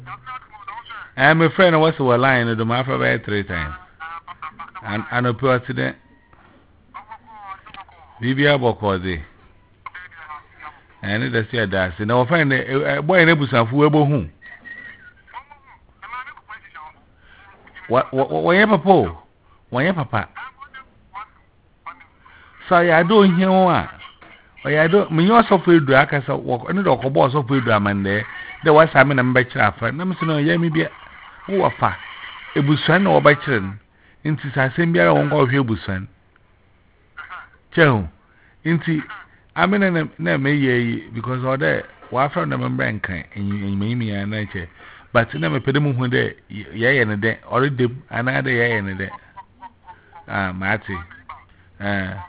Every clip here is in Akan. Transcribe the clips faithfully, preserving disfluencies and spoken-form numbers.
I'm a friend of what's a line of the mafia by three times. And I know poor accident. Bibia Bokozi. And it is your dash. And I'll find a boy in a bush of Webo whom. What, what, what, your papa? What, your papa? Sorry, I don't hear one. I don't mean you're so free to act as a walk under the boss of William and there. There was Simon and Betcher for Namas no Yami. Who are fat? A busan or Betcher. Into Sasimbia on go of your busan. Joe. Into I mean, I may because all that. Why from the membrane and you may me a nature. But never put them one day, yea and a day, or a dip, another yea and a day. Ah, Matty. Ah,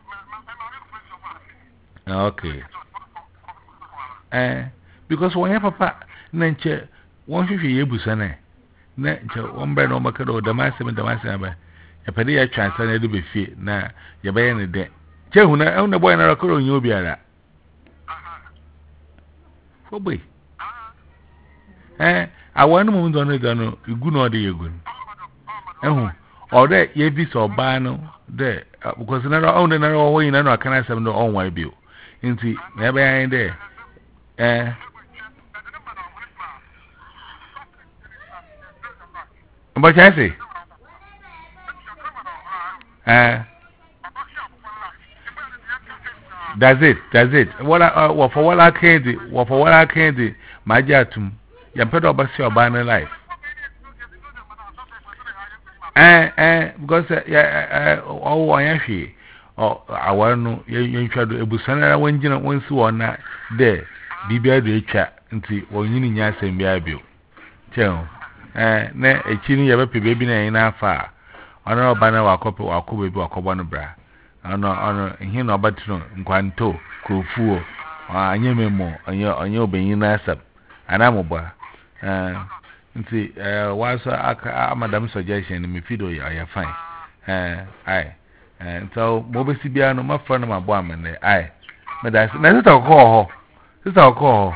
okay. Eh, because when your papa, Nancher, one fifty year busane, Nancher, one brand or Macado, the master and the master, a pedia chance and a do be fit, now, your bay and a day. Chehuna, own the boy and a record on you be a oh, boy. Eh, I want to move on it, you good or the good. Eh, or that ye be so bano there, because another own another way in another can I have no own way bill. Into never I there. Eh, but I say, eh, that's it, that's it. What I, what for what I can't do, what for what I can't do, my jatum, you put up a your banner life. Eh, eh, because, yeah, oh, I am she. Oh, I want to, you try to, a busana when you know, once you are not there, be bear the chat until when you need your same baby. Tell, eh, ne, a chini ever baby in our far. I know banner or couple or couple or cobana bra. I know, honor, and he no but no, Quanto, Kufu, or I knew me more on your, on your being nice up. And I'm a boy. Eh, see, uh, what's a madam suggestion in me fido, I am fine. Eh, aye. And so, Mobile Sibiano, my friend of my woman, aye. But that's not our call. This is our call.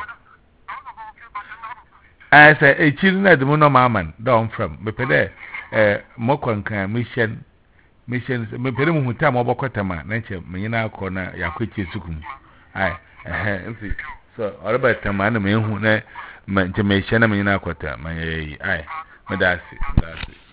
I say, a children at the moon of mamman, down from Mepede, eh, Mokwanka, mission, missions, Mepedum who time over Kotama, nature, Mina corner, Yakuchi Sukum. Aye, eh, so, all about the man who, man, to make Shanamina Kota, my aye, my that's it, that's it.